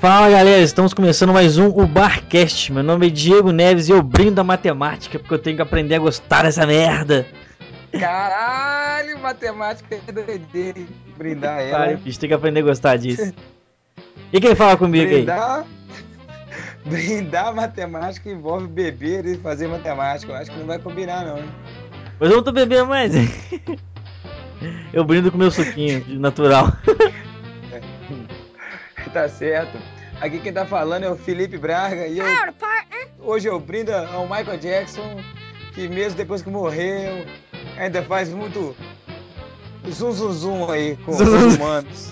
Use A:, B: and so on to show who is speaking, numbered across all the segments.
A: Fala galera, estamos começando mais o Barcast. Meu nome é Diego Neves e eu brindo a matemática porque eu tenho que aprender a gostar dessa merda.
B: Caralho, matemática é doideira, hein? Brindar
A: Pare,
B: ela.
A: bicho, tem que aprender a gostar disso. E quem fala comigo aí?
B: Brindar matemática envolve beber e fazer matemática. Eu acho que não vai combinar, não, hein?
A: Mas eu não tô bebendo mais. Eu brindo com meu suquinho natural.
B: Tá certo. Aqui quem tá falando é o Felipe Braga e hoje eu brindo ao Michael Jackson, que mesmo depois que morreu, ainda faz muito zum zum zum aí com os humanos.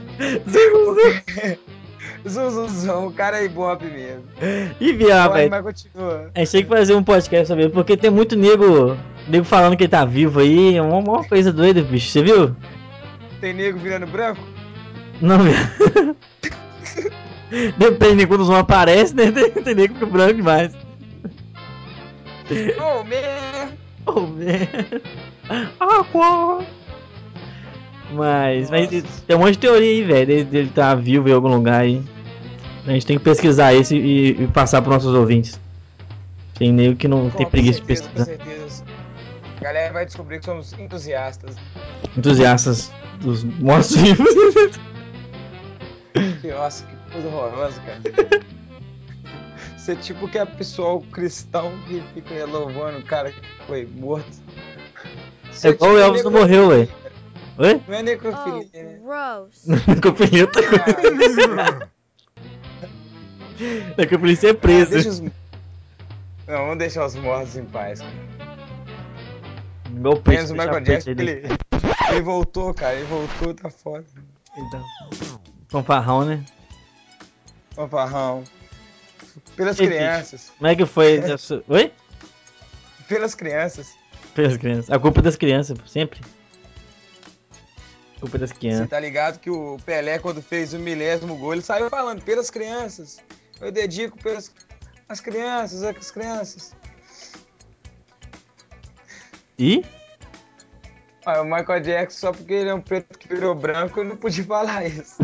B: Zum zum zum, o cara é ibope mesmo.
A: E viado, velho.
B: Mas continua.
A: A gente tem que fazer um podcast sobre porque tem muito nego falando que ele tá vivo aí. É uma coisa doida, bicho. Você viu?
B: Tem nego virando branco?
A: Não, viado. Depende de quando os não aparecem, né? Tem nego que fica branco demais.
B: Oh, man!
A: Oh, man. Aqua! Mas tem um monte de teoria aí, velho, dele tá vivo em algum lugar aí. A gente tem que pesquisar isso e passar pros nossos ouvintes. Tem nego que não tem preguiça de pesquisar.
B: Com certeza. A galera vai descobrir que somos entusiastas.
A: Entusiastas dos mortos-vivos.
B: Nossa, que coisa horrorosa, cara. Você tipo que é pessoal cristão que fica louvando o cara que foi morto.
A: É igual o Elvis não morreu, ué. Oi?
B: Não é necrofilia, né?
A: Necrofilia é outra coisa. Necrofilia é preso.
B: Não, vamos deixar os mortos em paz, cara.
A: Igual o
B: Menos
A: Peixe,
B: o
A: deixar
B: Michael
A: o Peixe
B: Jackson,
A: aí.
B: ele voltou, cara. Ele voltou, tá foda.
A: Então, fanfarrão, né?
B: Fanfarrão. Pelas
A: E,
B: crianças.
A: bicho, como é que foi? Oi?
B: Pelas crianças.
A: Pelas crianças. A culpa é das crianças, sempre. A culpa é das
B: Você
A: crianças.
B: tá ligado que o Pelé, quando fez o 1000º gol, ele saiu falando pelas crianças. Eu dedico pelas as crianças.
A: E?
B: Aí o Michael Jackson, só porque ele é um preto que virou branco, ele não podia falar isso.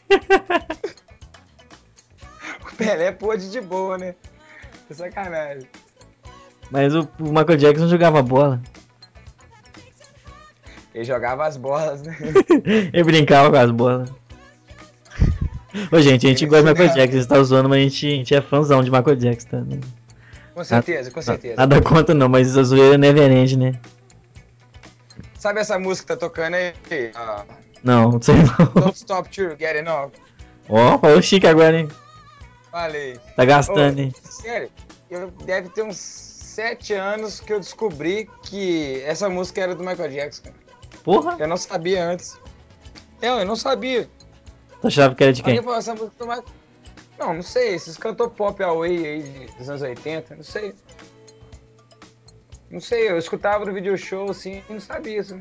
B: O Pelé pôde de boa, né? Que sacanagem.
A: Mas o Michael Jackson jogava bola.
B: Ele jogava as bolas, né?
A: Ele brincava com as bolas. Ô, gente, a gente gosta de Michael Jackson, você tá zoando, mas a gente é fãzão de Michael Jackson, tá?
B: Com certeza, com certeza.
A: Nada contra não, mas a zoeira é neverend, né?
B: Sabe essa música que tá tocando aí?
A: Não sei não.
B: Don't Stop Till Getting Off.
A: Ó, falou chique agora, hein?
B: Falei.
A: Tá gastando, hein?
B: Sério, deve ter uns 7 anos que eu descobri que essa música era do Michael Jackson.
A: Porra!
B: Eu não sabia antes. Eu não sabia.
A: Tu achava que era de quem?
B: Alguém falou essa música do Michael... Não sei. Esses cantor pop away aí dos anos 80, não sei. Não sei, eu escutava no video show assim e não sabia isso.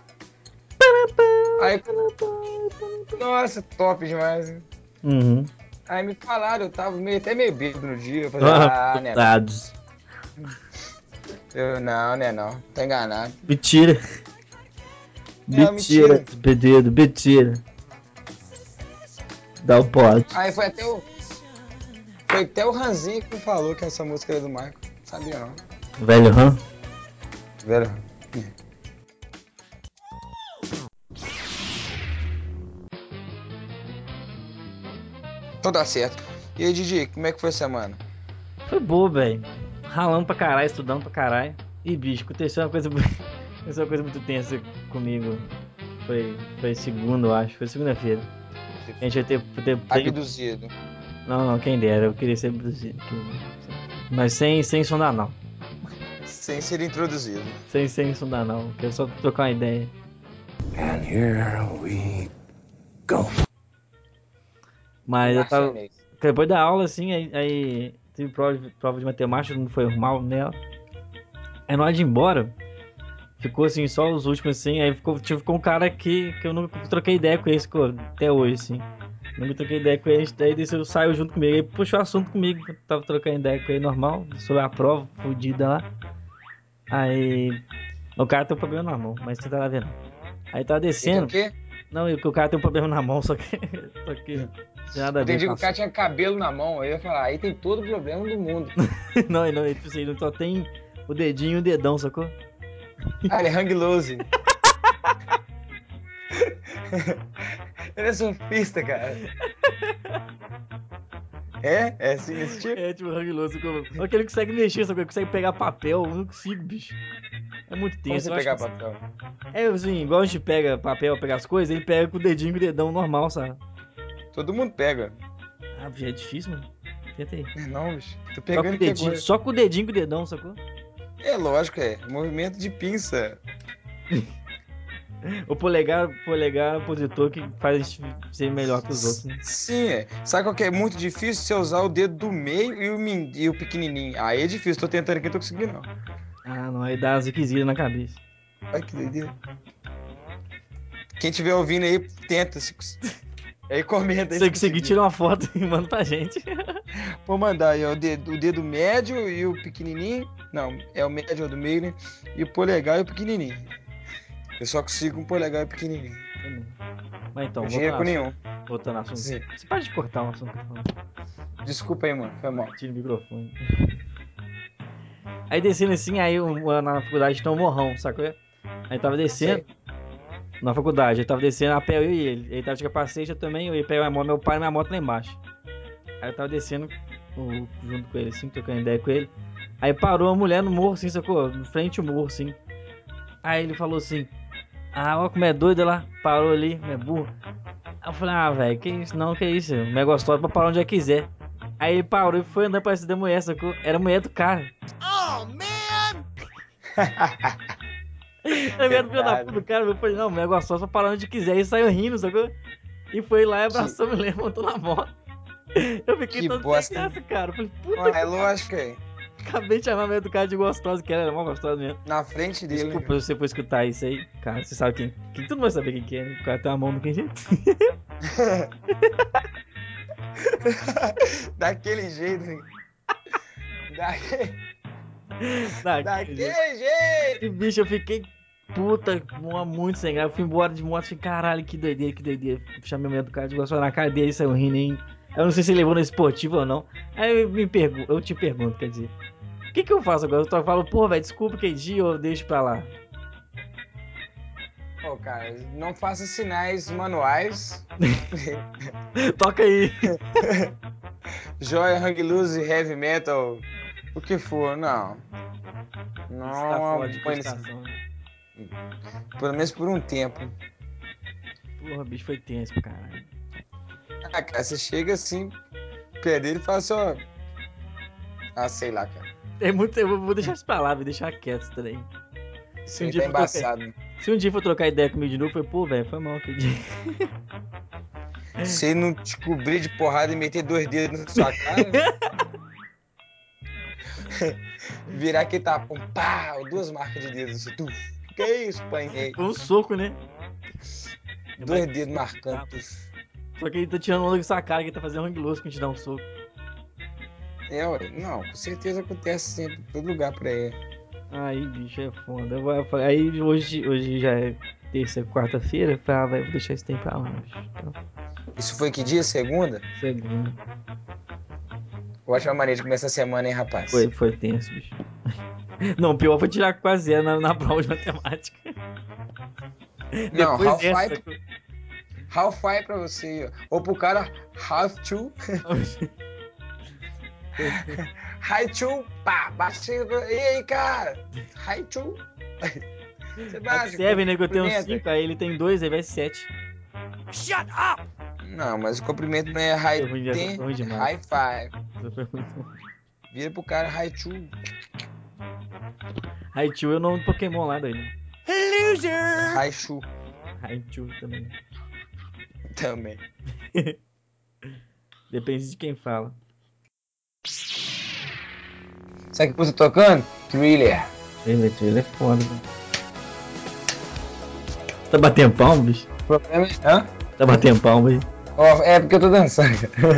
B: Aí, nossa, top demais, né?
A: Uhum.
B: Aí me falaram, eu tava até meio bêbado no dia. Eu falei, né?
A: Putados.
B: Eu, não, né? Não, tá enganado.
A: Mentira. Mentira, bededo, mentira. Dá o pote.
B: Aí foi até o Ranzinho que me falou que essa música era do Michael. Não sabia não.
A: Velho Han?
B: Velho. Então tá certo. E aí, Didi, como é que foi a semana?
A: Foi boa, velho. Ralando pra caralho, estudando pra caralho. E bicho, aconteceu uma coisa muito tensa comigo. Foi segunda, eu acho. Foi segunda-feira. A gente vai ter
B: Abduzido.
A: Não, quem dera, eu queria ser abduzido. Mas sem som anal.
B: Sem ser introduzido.
A: Sem som anal, que é só trocar uma ideia.
C: And here we go.
A: Mas eu tava. Depois da aula, assim, aí tive prova de matemática, não foi mal nela. Aí na hora de ir embora, ficou assim, só os últimos assim, aí ficou um cara que eu nunca troquei ideia com ele, até hoje, assim. Nunca troquei ideia com ele, daí ele saiu junto comigo, aí puxou assunto comigo, eu tava trocando ideia com ele normal, sobre a prova, fodida lá. Aí. O cara tem um problema na mão, mas você tá vendo. Aí tá descendo.
B: Ele tem o quê?
A: Não, o cara tem um problema na mão, só que Nada a ver.
B: Entendi que o cara tinha cabelo na mão. Eu ia falar, aí tem todo o problema do mundo.
A: Não, ele só tem o dedinho e o dedão, sacou?
B: Ah, ele é hang loose. Ele é surfista, cara. É assim nesse tipo?
A: É, tipo, hang loose. Olha que ele consegue mexer, sacou? Ele consegue pegar papel. Eu não consigo, bicho. É muito
B: Como
A: tenso.
B: você pegar papel?
A: É assim, igual a gente pega papel, pega as coisas, ele pega com o dedinho e o dedão normal, sabe?
B: Todo mundo pega.
A: Ah, bicho, é difícil, mano. Tenta aí.
B: Não, bicho. Tô
A: Só com
B: pegando
A: o
B: aqui
A: dedinho,
B: agora.
A: só com o dedinho e o dedão, sacou?
B: É lógico, é. Movimento de pinça.
A: O polegar é o opositor que faz a gente ser melhor que os outros, né?
B: Sim, é. Sabe qual que é muito difícil? Você usar o dedo do meio e o pequenininho. Aí é difícil. Tô tentando aqui, não tô conseguindo, não.
A: Ah, não, aí dá as ziquezilhas na cabeça.
B: Ai, que doideira. Quem estiver ouvindo aí, tenta. Aí comenta aí
A: Se
B: se
A: você conseguir,
B: conseguir.
A: tira uma foto e manda pra gente.
B: Vou mandar aí, ó, o dedo médio e o pequenininho. Não, é o médio do meio, né? E o polegar e o pequenininho. Eu só consigo um polegar e o pequenininho.
A: Mas então,
B: Eu dinheiro com nenhum.
A: voltando ao assunto.
B: Sim.
A: Você pode cortar o assunto que eu tô falando.
B: Desculpa aí, mano. Foi mal.
A: Tira o microfone. Aí descendo assim, aí na faculdade tem um morrão, sacou? Aí tava descendo.
B: Sei.
A: Na faculdade, eu tava descendo a pé, eu e ele. Ele tava de capacete, eu também, eu ia pegar a moto, meu pai e minha moto lá embaixo. Aí eu tava descendo junto com ele, assim, trocando ideia com ele. Aí parou uma mulher no morro, assim, sacou? No frente ao morro, assim. Aí ele falou assim: ah, olha como é doida lá, parou ali, é burro. Aí eu falei: ah, velho, que isso, não, que isso, mulher gostosa pra parar onde quiser. Aí ele parou e foi andando pra cima da mulher, sacou? Era a mulher do cara. Oh, man! Era a mulher do filho da puta do cara, eu falei: não, mulher gostosa pra parar onde quiser. E saiu rindo, sacou? E foi lá e abraçou a mulher, montou na moto. Eu fiquei todo sem graça, cara. Eu falei: puta que.
B: É lógico, é.
A: Acabei de chamar a mulher do cara de gostosa, que ela era mó gostosa mesmo.
B: Na frente dele.
A: Desculpa se você for escutar isso aí, cara. Você sabe quem tu não vai saber quem que é, né? O cara tem uma mão do que jeito.
B: Daquele jeito, hein? Daquele jeito!
A: E, bicho, eu fiquei puta, muito sem graça. Eu fui embora de moto, falei: caralho, que doideira, que doideira. Chamei a mulher do cara de gostosa na cara dele e saiu rindo, hein? Eu não sei se ele levou no esportivo ou não. Aí eu te pergunto, quer dizer, o que eu faço agora? Eu só falo: pô, velho, desculpa aquele dia ou deixo pra lá?
B: Pô, cara, não faça sinais manuais.
A: Toca aí.
B: Joia, hang loose, heavy metal, o que for, não. Não
A: Está fora de
B: põe
A: cogitação.
B: pelo menos por um tempo.
A: Porra, bicho, foi tenso pra caralho.
B: Ah, cara, você chega assim, perto dele e fala assim, ó. Ah, sei lá, cara.
A: Eu vou deixar isso pra lá, vou deixar quieto isso daí.
B: Isso aí tá embaçado.
A: Se um dia for trocar ideia comigo de novo, foi: pô, velho, foi mal aquele dia.
B: Se ele não te cobrir de porrada e meter 2 dedos na sua cara, virar aquele tapão, pá, 2 marcas de dedos assim, tuf. Que isso, apanhei.
A: Foi um soco, né?
B: 2 dedos marcando, tuf.
A: Só que ele tá tirando onda com essa cara, que ele tá fazendo hang loose quando te dá um soco.
B: É, ué, não, com certeza acontece sempre, em todo lugar pra ele.
A: Aí, bicho, é foda. Aí hoje já é terça, quarta-feira. Eu falei: ah, velho, vou deixar esse tempo pra lá, bicho. Então,
B: Isso foi que dia? Segunda?
A: segunda.
B: Ótima maneira de começar a semana, hein, rapaz?
A: Foi tenso, bicho. Não, o pior foi tirar quase zero na prova de matemática.
B: Não,
A: Depois essa.
B: half five pra você, ou pro cara, half two. High two, pá, bate. E aí, cara? High two. Você bate,
A: Seven, né? Que eu tenho
B: cumprimenta.
A: 5, aí ele tem 2, aí vai 7. Shut up!
B: Não, mas o cumprimento não é high
A: Foi ruim
B: ten, é
A: demais.
B: high five.
A: Foi muito.
B: Vira pro cara high two.
A: Raichu é o nome do Pokémon lá, doido. Loser!
B: High shoe
A: Raichu também.
B: também.
A: Depende de quem fala.
B: Sabe o que você tá tocando? Thriller.
A: Thriller é foda, velho. Você tá batendo palma, bicho?
B: O problema é... Hã?
A: Tá batendo palma aí?
B: Oh, é porque eu tô dançando.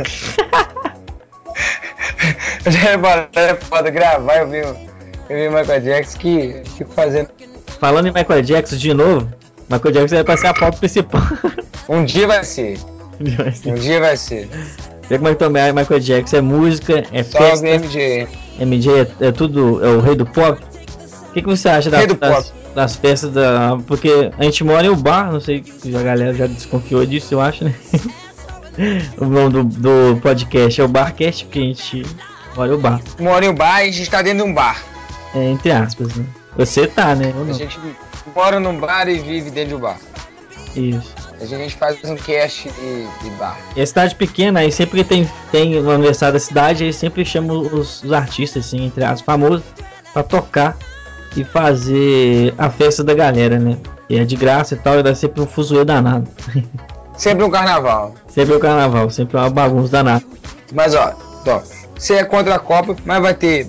B: Eu já reparei, é foda gravar, eu vi o Michael Jackson que fico fazendo.
A: Falando em Michael Jackson de novo, Michael Jackson vai passar a pauta principal.
B: Um dia vai ser. Um dia vai ser.
A: Vê como é que também Michael Jackson é música, é
B: Só
A: festa.
B: MJ.
A: MJ é tudo, é o rei do pop. O que você acha das festas da. Porque a gente mora em um bar, não sei se a galera já desconfiou disso, eu acho, né? O nome do podcast é o Barcast, porque a gente mora em um bar.
B: Mora em um bar e a gente tá dentro de um bar.
A: É, entre aspas, né? Você tá, né? Eu não.
B: A gente mora num bar e vive dentro de um bar.
A: Isso.
B: A gente faz um cast de bar.
A: E a cidade pequena, aí sempre tem no aniversário da cidade, aí sempre chama os artistas, assim, entre as famosos, pra tocar e fazer a festa da galera, né? E é de graça e tal, e dá sempre um fuzuê danado.
B: Sempre um carnaval.
A: Sempre é o carnaval, sempre é uma bagunça danada.
B: Mas ó, você é contra a Copa, mas vai ter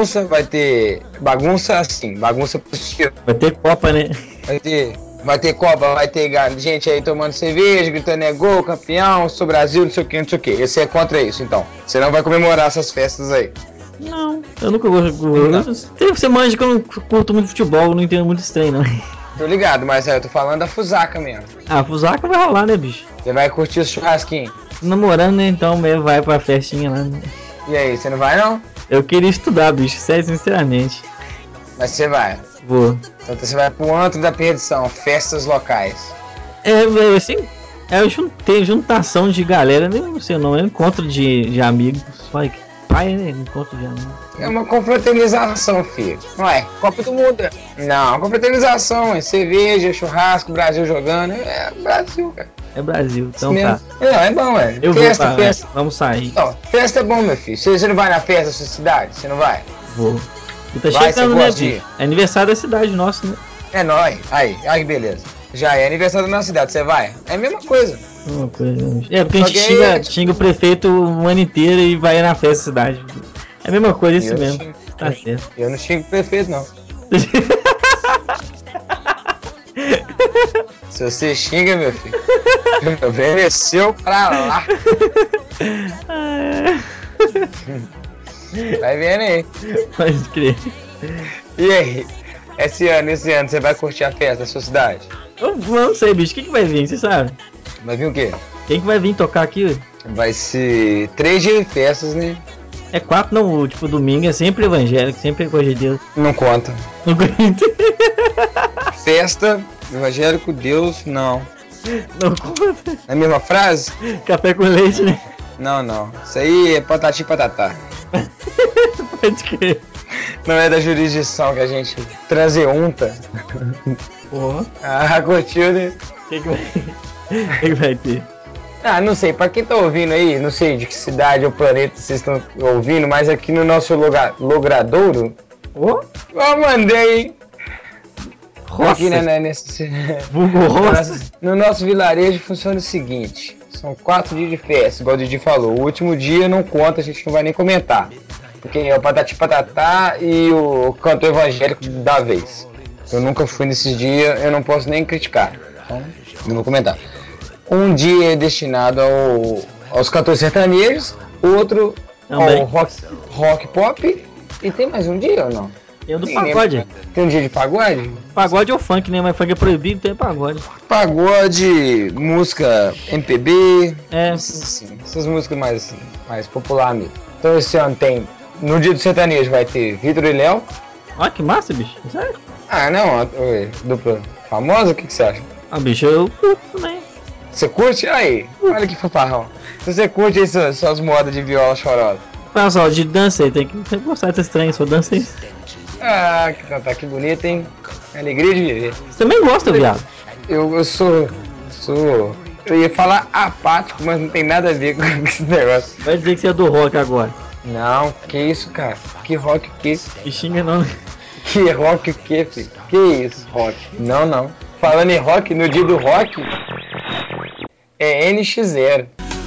B: bagunça assim, bagunça positiva.
A: Vai ter Copa, né?
B: Vai ter Copa, vai ter gente aí tomando cerveja, gritando é gol, campeão, sou Brasil, não sei o que, não sei o que. Você é contra isso, então. Você não vai comemorar essas festas aí.
A: Não, eu nunca gosto. Você manja que eu não curto muito futebol, não entendo muito estranho, não.
B: Tô ligado, mas aí eu tô falando da fusaca mesmo.
A: Ah, Fusaca vai rolar, né, bicho?
B: Você vai curtir o churrasquinho.
A: Namorando, né? Então mesmo vai pra festinha lá. Né?
B: E aí, você não vai não?
A: Eu queria estudar, bicho, sério, sinceramente.
B: Mas você vai.
A: Vou.
B: Então você vai pro antro da perdição, festas locais.
A: É, velho, assim, juntação de galera, nem não sei não, é encontro de amigos. Olha que pai, né? Encontro de amigos.
B: É uma confraternização, filho. Não é? Copa do Mundo. Não, confraternização, é cerveja, churrasco, Brasil jogando. É Brasil, cara.
A: É Brasil, então
B: Isso
A: tá.
B: mesmo. Não, é bom, é.
A: Eu
B: Festa,
A: vou pra,
B: festa.
A: Vamos sair.
B: Não, festa é bom, meu filho. Você não vai na festa da sua cidade? Você não vai?
A: Vou. E tá
B: Vai,
A: chegando,
B: você
A: né,
B: gosta de
A: bicho?
B: ir?
A: É aniversário da cidade nossa, né?
B: É nóis. Aí que beleza. Já é aniversário da nossa cidade, você vai? É a mesma coisa.
A: Uma coisa, né, bicho? É, porque a
B: Só
A: gente
B: que aí,
A: xinga o prefeito o ano inteiro e vai na festa da cidade. É a mesma coisa, isso
B: Eu não
A: mesmo.
B: xingo.
A: Tá certo.
B: Eu não xingo o prefeito, não. Se você xinga, meu filho, obedeceu pra lá. Vai vendo aí.
A: Pode crer.
B: E aí? Esse ano, você vai curtir a festa da sua cidade?
A: Eu não sei, bicho. Quem que vai vir, você sabe?
B: Vai vir o quê?
A: Quem que vai vir tocar aqui?
B: Vai ser 3 dias de festas, né?
A: É 4, não. Tipo, domingo é sempre evangélico, sempre coisa de Deus.
B: Não conta.
A: Não conta.
B: Festa, evangélico, Deus, não.
A: Não conta.
B: É a mesma frase?
A: Café com leite, né?
B: Não. Isso aí é patati e patatá.
A: Pode crer.
B: Não é da jurisdição que a gente transeunta.
A: Porra.
B: Ah, curtiu, né?
A: O que vai ter?
B: Ah, não sei, pra quem tá ouvindo aí, não sei de que cidade ou planeta vocês estão ouvindo, mas aqui no nosso logradouro,
A: Ô?
B: eu mandei
A: Roça.
B: aqui nesse
A: Vulgo roça.
B: no nosso vilarejo funciona o seguinte, são 4 dias de festa, igual o Didi falou, o último dia não conta, a gente não vai nem comentar, porque é o patati patatá e o canto evangélico da vez. Eu nunca fui nesses dias, eu não posso nem criticar, então não vou comentar. Um dia é destinado aos cantores sertanejos, outro
A: Também.
B: ao rock pop, e tem mais um dia ou não?
A: Tem o do pagode.
B: Tem um dia de pagode?
A: Pagode ou funk, né? Mas funk é proibido, então é pagode.
B: Pagode, música MPB,
A: É.
B: essas músicas mais populares mesmo. Então esse ano tem, no dia do sertanejo vai ter Vitor e Léo.
A: Olha que massa, bicho. Sério?
B: Ah não, dupla famosa, o que você acha?
A: Ah, bicho, eu curto também.
B: Você curte? Aí, olha que fanfarrão. Se você curte essas modas de viola chorosa.
A: Pessoal, de dança aí, tem que gostar desse trem, só dança aí.
B: Ah, que bonito, hein? Alegria de viver.
A: Você também gosta, viado?
B: Eu sou. Eu ia falar apático, mas não tem nada a ver com esse negócio.
A: Vai dizer que você é do rock agora.
B: Não, que isso, cara? Que rock o quê?
A: Me xinga não.
B: Que rock o quê, filho? Que isso, rock? Não. Falando em rock, no dia do rock, é NX0.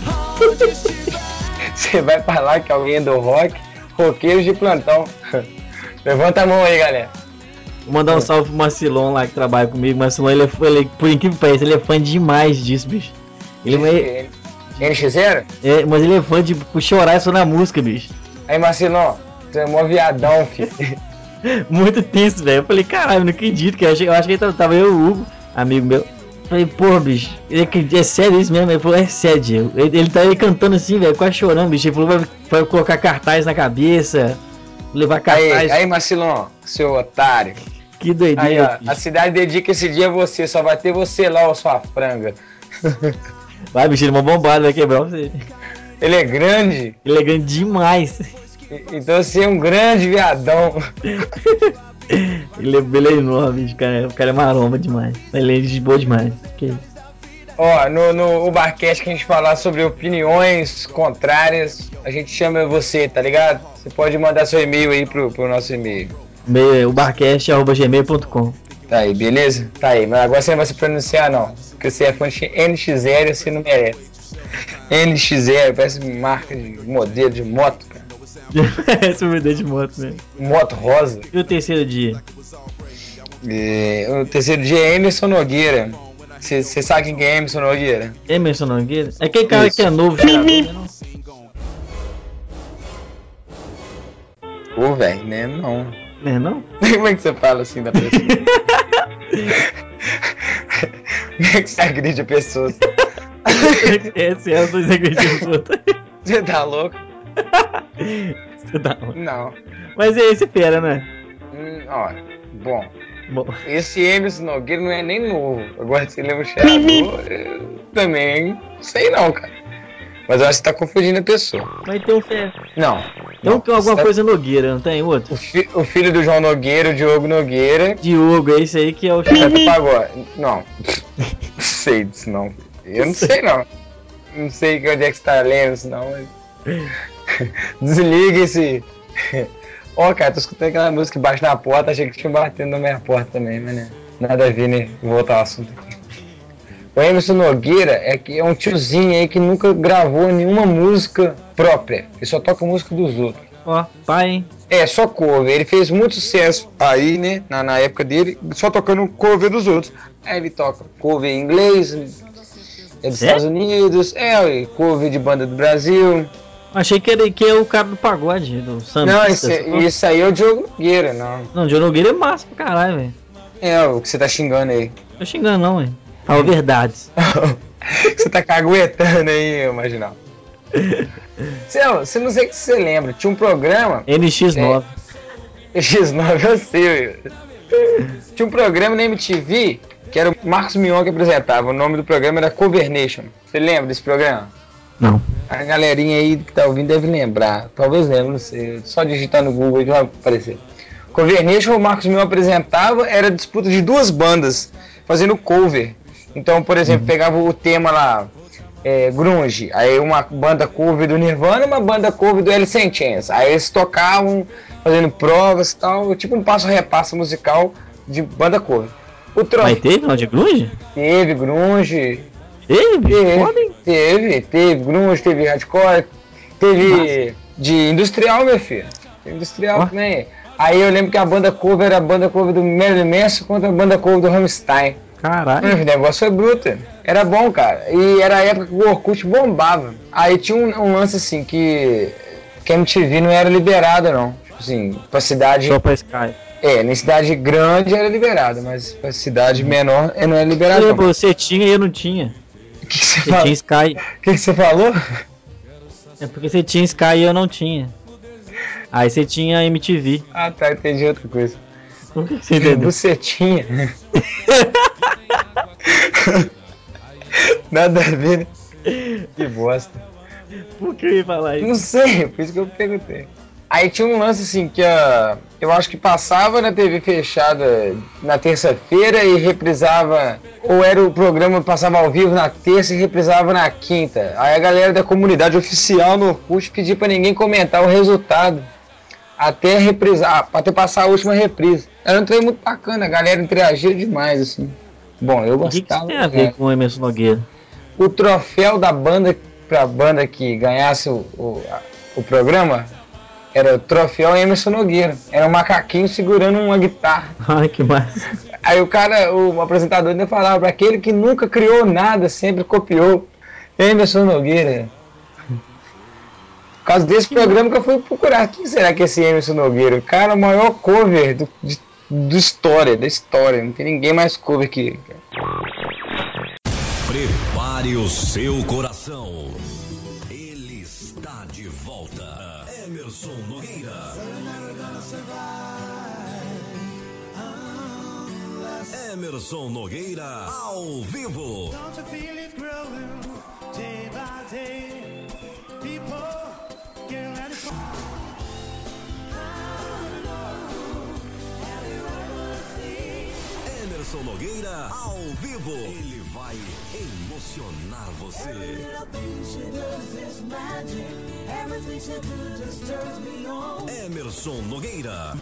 B: Você vai falar que alguém é do rock, roqueiros de plantão. Levanta a mão aí, galera.
A: Vou mandar um salve pro Marcilon lá que trabalha comigo. Marcilon, ele, por incrível que pareça, ele é fã demais disso, bicho. Ele
B: NX0?
A: é, mas ele é fã de chorar só na música, bicho.
B: Aí, Marcelão, você é mó viadão, filho.
A: Muito tenso, velho. Eu falei, caralho, não acredito. Que eu acho que ele tava eu e o Hugo, amigo meu. Falei, pô, bicho, é sério isso mesmo? Ele falou, é sério, Diego. Ele tá aí cantando assim, velho, quase chorando, bicho. Ele falou, vai colocar cartaz na cabeça, levar cartaz.
B: Aí, Marcilon, seu otário.
A: Que doideira,
B: Aí, ó,
A: bicho.
B: a cidade dedica esse dia a você, só vai ter você lá, ó, sua franga.
A: Vai, bicho, ele é uma bombada, vai quebrar você.
B: Ele é grande.
A: Ele é grande demais.
B: Então você é um grande viadão.
A: Ele é enorme, bicho, cara. O cara é maromba demais. Ele é de boa demais. Que isso.
B: Ó, no Barcast que a gente falar sobre opiniões contrárias, a gente chama você, tá ligado? Você pode mandar seu e-mail aí pro nosso e-mail.
A: O barcast@gmail.com.
B: Tá aí, beleza? Tá aí, mas agora você não vai se pronunciar não. Porque você é fã de NX0 você não merece. NX0, parece marca de modelo de moto, cara.
A: Esse é o modelo de moto mesmo.
B: Moto rosa.
A: E o terceiro dia?
B: O terceiro dia é Emerson Nogueira. Você sabe quem é Emerson Nogueira?
A: Emerson Nogueira? É aquele cara
B: Isso.
A: que é novo, cheirador, né, não?
B: Pô, velho, né? Não.
A: Né, não?
B: Como é que você fala assim da pessoa? Como é que você agride a pessoa?
A: Esse é os dois agredindo os outros.
B: Você tá louco?
A: Você tá louco.
B: Não.
A: Mas é esse pera, né?
B: Ó, bom.
A: Bom,
B: Esse Emerson Nogueira não é nem novo. Agora você lembra o cheirador, eu também sei não, cara. Mas eu acho que você tá confundindo a pessoa.
A: mas tem um fé.
B: Não.
A: Tem alguma
B: Você
A: coisa Nogueira, não tem outro?
B: o filho do João Nogueira, o Diogo Nogueira.
A: Diogo, é esse aí que é o
B: Canta
A: cheirador.
B: pagode. Não. Não sei disso não. Eu não sei não. Não sei onde é que você tá lendo isso não. Mas... Desliga esse. Ó, cara, tô escutando aquela música embaixo na porta, achei que tinha batendo na minha porta também, mas né. Nada a ver, né? Vou voltar ao assunto aqui. O Emerson Nogueira é um tiozinho aí que nunca gravou nenhuma música própria. Ele só toca música dos outros.
A: Ó, pai, hein?
B: É, só cover. Ele fez muito sucesso aí, né? Na época dele, só tocando cover dos outros. Aí ele toca cover em inglês, dos Estados Unidos, cover de banda do Brasil.
A: Achei que é o cara do pagode, do samba.
B: Não, isso aí é o Diogo Nogueira, não.
A: Não, o Diogo Nogueira é massa pra caralho, velho.
B: É, o que você tá xingando aí.
A: Tô xingando não, velho. Fala verdades.
B: Você tá caguetando aí, Marginal. Você não sei o que você lembra, tinha um programa...
A: NX9.
B: X9, eu sei. Tinha um programa na MTV que era o Marcos Mion que apresentava. O nome do programa era Cover Nation. Você lembra desse programa?
A: Não.
B: A galerinha aí que tá ouvindo deve lembrar. Talvez lembre, não sei. Só digitar no Google aí que vai aparecer. Cover Nation, o Marcos Mion apresentava, era disputa de duas bandas fazendo cover. Então, por exemplo, pegava o tema lá, grunge, aí uma banda cover do Nirvana e uma banda cover do Alice in Chains. Aí eles tocavam, fazendo provas e tal, tipo um passo-repasso musical de banda cover.
A: Mas teve não de grunge?
B: Teve grunge. Teve grunge, teve hardcore, teve de industrial, meu filho. Industrial também. Aí eu lembro que a banda cover era a banda cover do Marilyn Manson contra a banda cover do Rammstein.
A: Caralho.
B: O negócio foi bruto. Era bom, cara. E era a época que o Orkut bombava. Aí tinha um lance assim que a MTV não era liberada, não. Tipo assim, pra cidade...
A: Só pra Sky.
B: Na cidade grande era liberada, mas pra cidade menor não era liberada, não.
A: Você tinha e eu não tinha.
B: O que você
A: falou? Tinha Sky.
B: O que você falou?
A: É porque você tinha Sky e eu não tinha. Aí você tinha MTV.
B: Ah, tá, entendi outra coisa.
A: O que você entendeu?
B: Você tinha. Nada a ver. Que bosta.
A: Por que eu ia falar isso?
B: Não sei, por isso que eu perguntei. Aí tinha um lance assim que eu acho que passava na TV fechada na terça-feira e reprisava, ou era o programa que passava ao vivo na terça e reprisava na quinta. Aí a galera da comunidade oficial no Orkut pedia pra ninguém comentar o resultado até reprisar, até passar a última reprise. Era um trem muito bacana, a galera interagia demais, assim. Bom, eu
A: O que
B: gostava.
A: tem a ver com o Emerson Nogueira?
B: O troféu da banda pra banda que ganhasse o programa era o troféu Emerson Nogueira. Era um macaquinho segurando uma guitarra.
A: Ai, que massa.
B: Aí o apresentador ainda falava para aquele que nunca criou nada, sempre copiou. Emerson Nogueira. Por causa desse programa que eu fui procurar. Quem será que é esse Emerson Nogueira? O cara, o maior cover da história. Não tem ninguém mais cover que ele.
D: Prepare o seu coração. Ele está de volta. Emerson Nogueira. Emerson Nogueira ao vivo. Emerson Nogueira ao vivo. Ele vai emocionar você. Emerson Nogueira.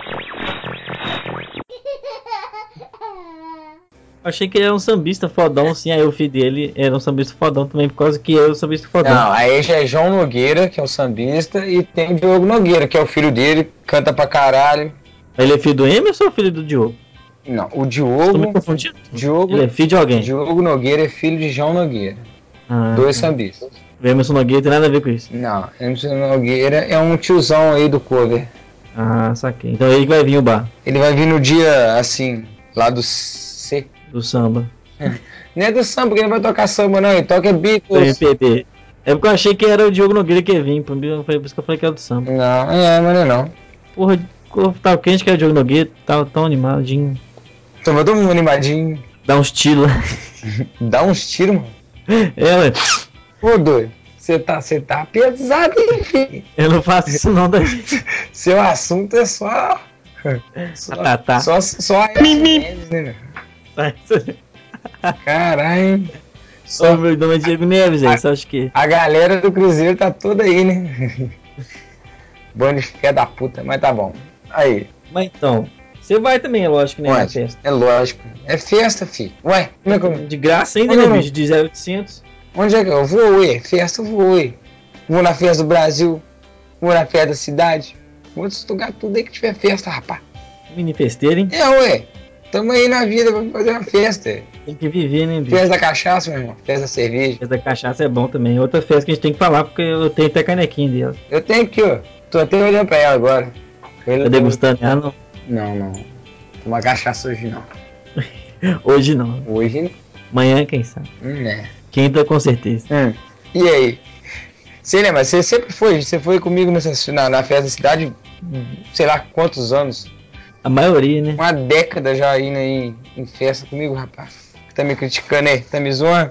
A: Achei que ele era um sambista fodão, assim, aí o filho dele era um sambista fodão também, por causa que eu sambista fodão.
B: Não, aí já é João Nogueira, que é o sambista, e tem o Diogo Nogueira, que é o filho dele, canta pra caralho.
A: Ele é filho do Emerson ou filho do Diogo?
B: Não, o
A: Estou me
B: Diogo.
A: confundindo.
B: Diogo,
A: Ele é filho de alguém.
B: Diogo Nogueira é filho de João Nogueira. Dois sambistas.
A: O Emerson Nogueira tem nada a ver com isso.
B: Não, Emerson Nogueira é um tiozão aí do cover.
A: Ah, saquei. Então ele que vai vir o bar.
B: Ele vai vir no dia, assim, lá do C.
A: Do samba.
B: Não é do samba, porque ele não vai tocar samba, não. Ele toca
A: Do
B: Beatles.
A: MPB. É porque eu achei que era o Diogo Nogueira que ia vir. Por isso que eu falei que era do samba.
B: Não, mas não é não.
A: Porra, tava quente que era o Diogo Nogueira. Tava tão animadinho.
B: Tava todo mundo animadinho.
A: Dá uns tiros lá.
B: Dá uns tiros, mano.
A: Ué.
B: Ô, doido. Você tá pesado, hein, filho?
A: Eu não faço isso não da gente.
B: Seu assunto é só...
A: Tá.
B: Só a Neves, né, meu? Caralho.
A: Só o meu nome é Diego Neves, aí. Você acha que...
B: A galera do Cruzeiro tá toda aí, né? Bando de filha da puta, mas tá bom. Aí.
A: Mas então... Você vai também, é lógico, né? Na festa.
B: É lógico. É festa, filho. Ué, como é que eu...
A: De graça ainda, né, bicho? De 0800.
B: Onde é que eu vou, ué? Festa, eu vou, ué. Vou na festa do Brasil. Vou na festa da cidade. Vou lugar tudo aí que tiver festa, rapaz.
A: Mini festeiro, hein?
B: É, ué. Tamo aí na vida pra fazer uma festa.
A: Tem que viver, né, bicho?
B: Festa da cachaça, meu irmão. Festa da cerveja.
A: Festa da cachaça é bom também. Outra festa que a gente tem que falar, porque eu tenho até canequinha dela.
B: Eu tenho aqui, ó. Tô até olhando pra ela agora.
A: Tá degustando ela, não?
B: Não. Tomar cachaça hoje não.
A: Hoje não.
B: Hoje não.
A: Amanhã, quem sabe?
B: Né.
A: Quinta, com certeza.
B: E aí? Você lembra? Você sempre foi? Você foi comigo na festa da cidade, sei lá quantos anos?
A: A maioria, né?
B: Uma década já indo aí em festa comigo, rapaz. Tá me criticando aí? Tá me zoando?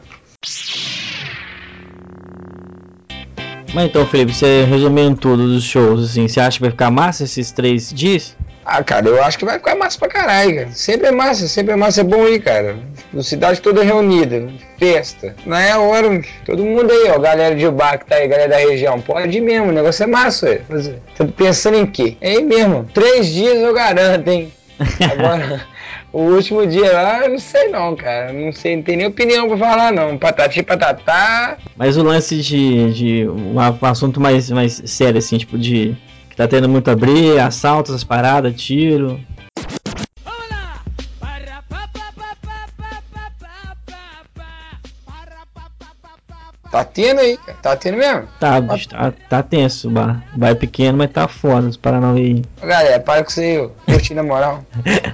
A: Mas então, Felipe, você resumindo tudo dos shows, assim, você acha que vai ficar massa esses 3 dias?
B: Ah, cara, eu acho que vai ficar massa pra caralho, cara. Sempre é massa, é bom ir, cara. A cidade toda reunida, festa. Não é a hora, todo mundo aí, ó, galera de bar que tá aí, galera da região, pode ir mesmo, o negócio é massa, ué. Tá pensando em quê? É aí mesmo, 3 dias eu garanto, hein. Agora, o último dia lá, eu não sei não, cara. Não sei, não tem nem opinião pra falar não. Patati patatá.
A: Mas o lance de um assunto mais sério, assim, tipo de... Que tá tendo muito abrir, assaltos, essas paradas, tiro...
B: Tá tendo aí, cara. Tá tendo mesmo?
A: Tá, bicho, tá tenso o bar. O bar é pequeno, mas tá foda os Paranauê aí.
B: Galera, para com isso aí, curtir na moral.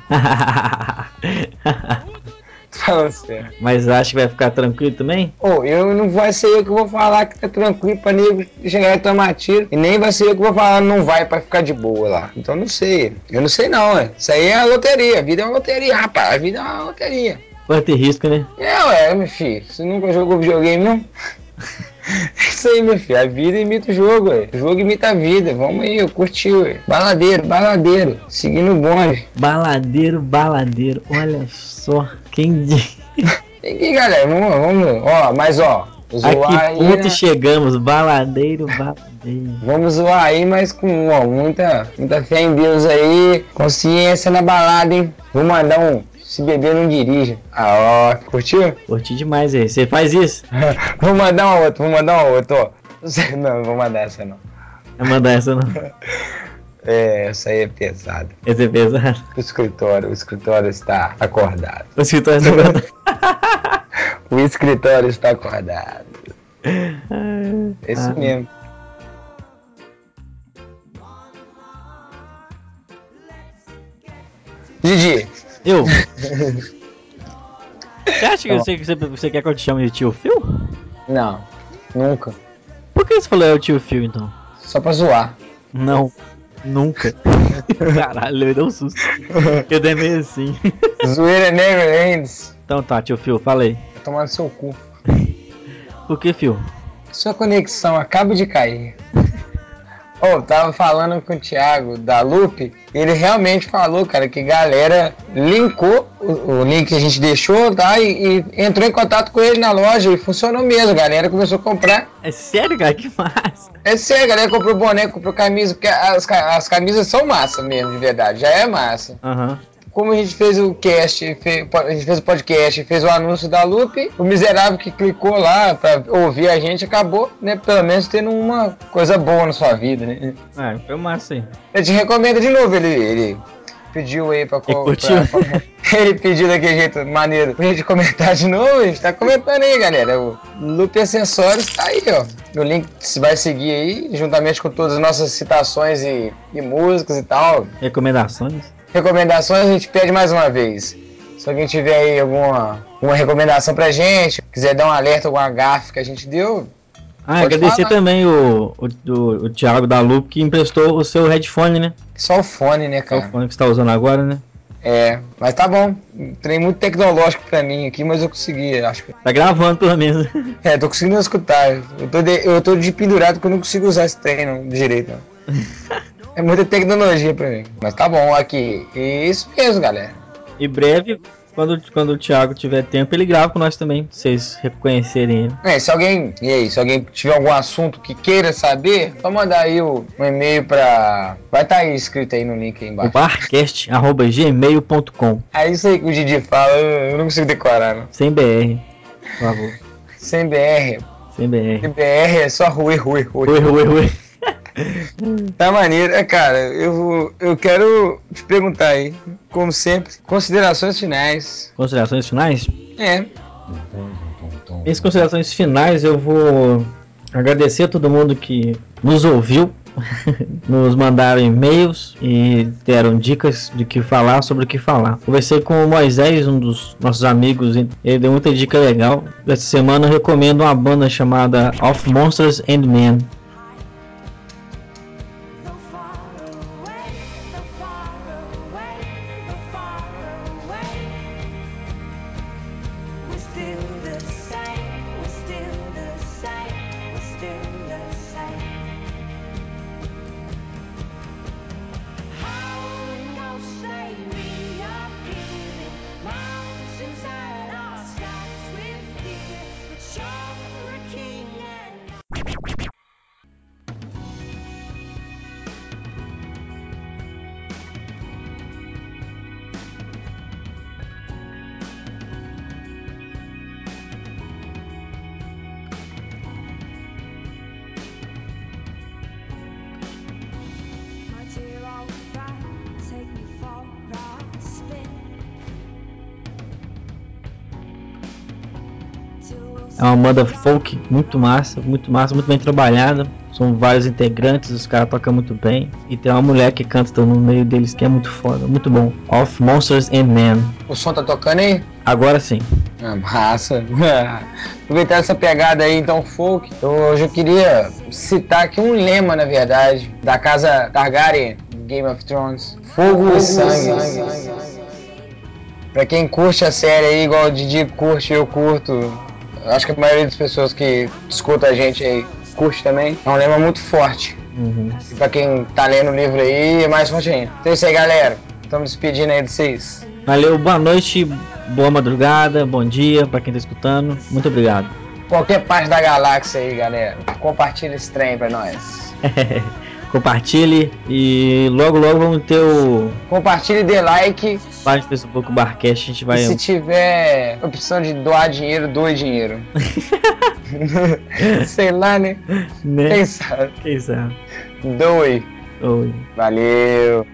B: Fala sério.
A: Mas acha que vai ficar tranquilo também?
B: Eu não vai ser eu que vou falar que tá tranquilo pra nego chegar e tomar tiro. E nem vai ser eu que vou falar não vai pra ficar de boa lá. Então não sei. Eu não sei não, ué. Isso aí é a loteria. A vida é uma loteria, rapaz. A vida é uma loteria.
A: Pode ter risco, né?
B: Meu filho. Você nunca jogou videogame, não? Isso aí, meu filho. A vida imita o jogo, ué. O jogo imita a vida. Vamos aí, eu curti, ué. Baladeiro. Seguindo o bonde.
A: Baladeiro. Olha só. Quem diz?
B: Tem que ir, galera. Vamos. Ó, mas ó.
A: Zoar a que ponto aí, chegamos? Baladeiro.
B: Vamos zoar aí, mas com muita fé em Deus aí. Consciência na balada, hein? Vou mandar um... Se beber, não dirija. Ah, ó. Curtiu?
A: Curti demais aí. Você faz isso?
B: Vou mandar uma outra, ó. Não vou mandar essa, não.
A: Vai mandar essa, não?
B: Essa aí é pesada.
A: Essa é pesada?
B: O escritório está acordado.
A: O escritório está acordado.
B: O escritório está acordado. Esse mesmo. Didi.
A: Eu? Você acha que você quer que eu te chame de tio Phil?
B: Não, nunca.
A: Por que você falou é o tio Phil, então?
B: Só pra zoar.
A: Não, nunca. Caralho, me deu um susto. Eu dei meio assim.
B: Zoeira never ends.
A: Então tá, tio Phil, falei.
B: Tá tomando seu cu.
A: Por que, Phil?
B: Sua conexão acaba de cair. Tava falando com o Thiago da Loop, ele realmente falou, cara, que galera linkou o link que a gente deixou, tá? E entrou em contato com ele na loja e funcionou mesmo, a galera começou a comprar.
A: É sério, cara? Que massa.
B: É sério, a galera comprou boné, comprou camisa, porque as camisas são massa mesmo, de verdade, já é massa.
A: Aham.
B: Como a gente fez o cast, a gente fez o podcast, fez o anúncio da Loop, o miserável que clicou lá pra ouvir a gente acabou, né, pelo menos tendo uma coisa boa na sua vida, né?
A: Foi massa aí.
B: Eu te recomendo de novo, ele pediu aí pra... Ele pediu daquele jeito maneiro pra gente comentar de novo, a gente tá comentando aí, galera. O Loop Acessórios tá aí, ó. O link vai seguir aí, juntamente com todas as nossas citações e músicas e tal.
A: Recomendações?
B: Recomendações a gente pede mais uma vez. Se alguém tiver aí alguma recomendação pra gente, quiser dar um alerta, alguma gafe que a gente deu.
A: Agradecer também o Thiago da Loop que emprestou o seu headphone, né?
B: Só o fone, né, cara?
A: Só o fone que você tá usando agora, né?
B: Mas tá bom. Trem muito tecnológico pra mim aqui, mas eu consegui, acho que.
A: Tá gravando pelo menos.
B: Tô conseguindo escutar. Eu tô de pendurado porque eu não consigo usar esse trem direito. Não. É muita tecnologia pra mim. Mas tá bom aqui. E isso mesmo, galera.
A: E breve, quando o Thiago tiver tempo, ele grava com nós também, pra vocês reconhecerem ele.
B: Se alguém tiver algum assunto que queira saber, só mandar aí um e-mail pra... Vai estar aí escrito aí no link aí embaixo.
A: barcast@gmail.com.
B: É isso aí que o Didi fala, eu não consigo decorar, não.
A: Sem BR, por favor.
B: Sem BR.
A: Sem BR.
B: Sem BR é só Rui.
A: Rui.
B: Tá maneiro. Cara, eu quero te perguntar aí, como sempre, considerações finais.
A: Considerações finais?
B: Minhas
A: considerações finais, eu vou agradecer a todo mundo que nos ouviu, nos mandaram e-mails e deram dicas de que falar, sobre o que falar. Conversei com o Moisés, um dos nossos amigos, ele deu muita dica legal. Essa semana eu recomendo uma banda chamada Of Monsters and Men. É uma banda folk muito massa, muito bem trabalhada. São vários integrantes, os caras tocam muito bem. E tem uma mulher que canta no meio deles que é muito foda, muito bom. Of Monsters and Men.
B: O som tá tocando aí?
A: Agora sim.
B: Massa. Aproveitar essa pegada aí, então, folk. Hoje eu queria citar aqui um lema, na verdade, da casa Targaryen, Game of Thrones. Fogo e sangue. Pra quem curte a série aí, igual o Didi curte, eu curto. Acho que a maioria das pessoas que escuta a gente aí curte também. É um lema muito forte. E pra quem tá lendo o livro aí, é mais forte ainda. Então é isso aí, galera. Estamos despedindo aí de vocês.
A: Valeu, boa noite, boa madrugada, bom dia pra quem tá escutando. Muito obrigado.
B: Qualquer parte da galáxia aí, galera. Compartilha esse trem pra nós.
A: Compartilhe e logo vamos ter o...
B: Compartilhe, dê like.
A: Página do Facebook, o Barcast, a gente vai...
B: E se tiver opção de doar dinheiro, doe dinheiro. Sei lá, né?
A: Quem sabe?
B: Doe. Valeu.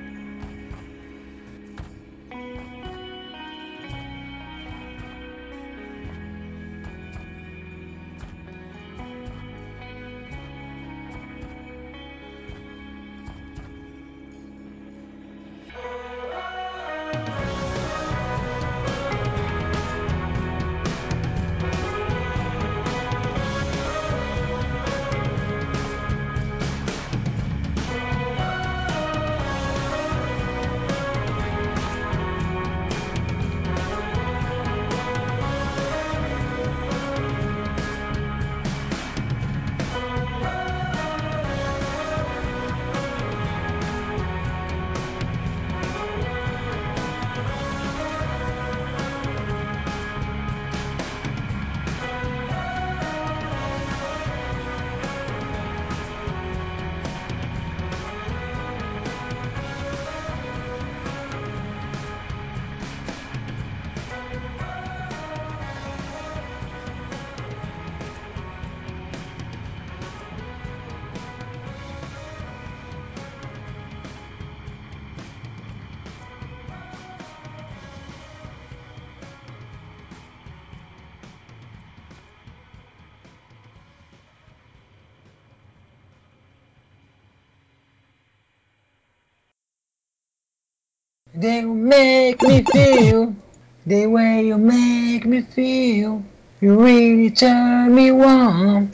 B: They make me feel the way you make me feel. You really turn me on.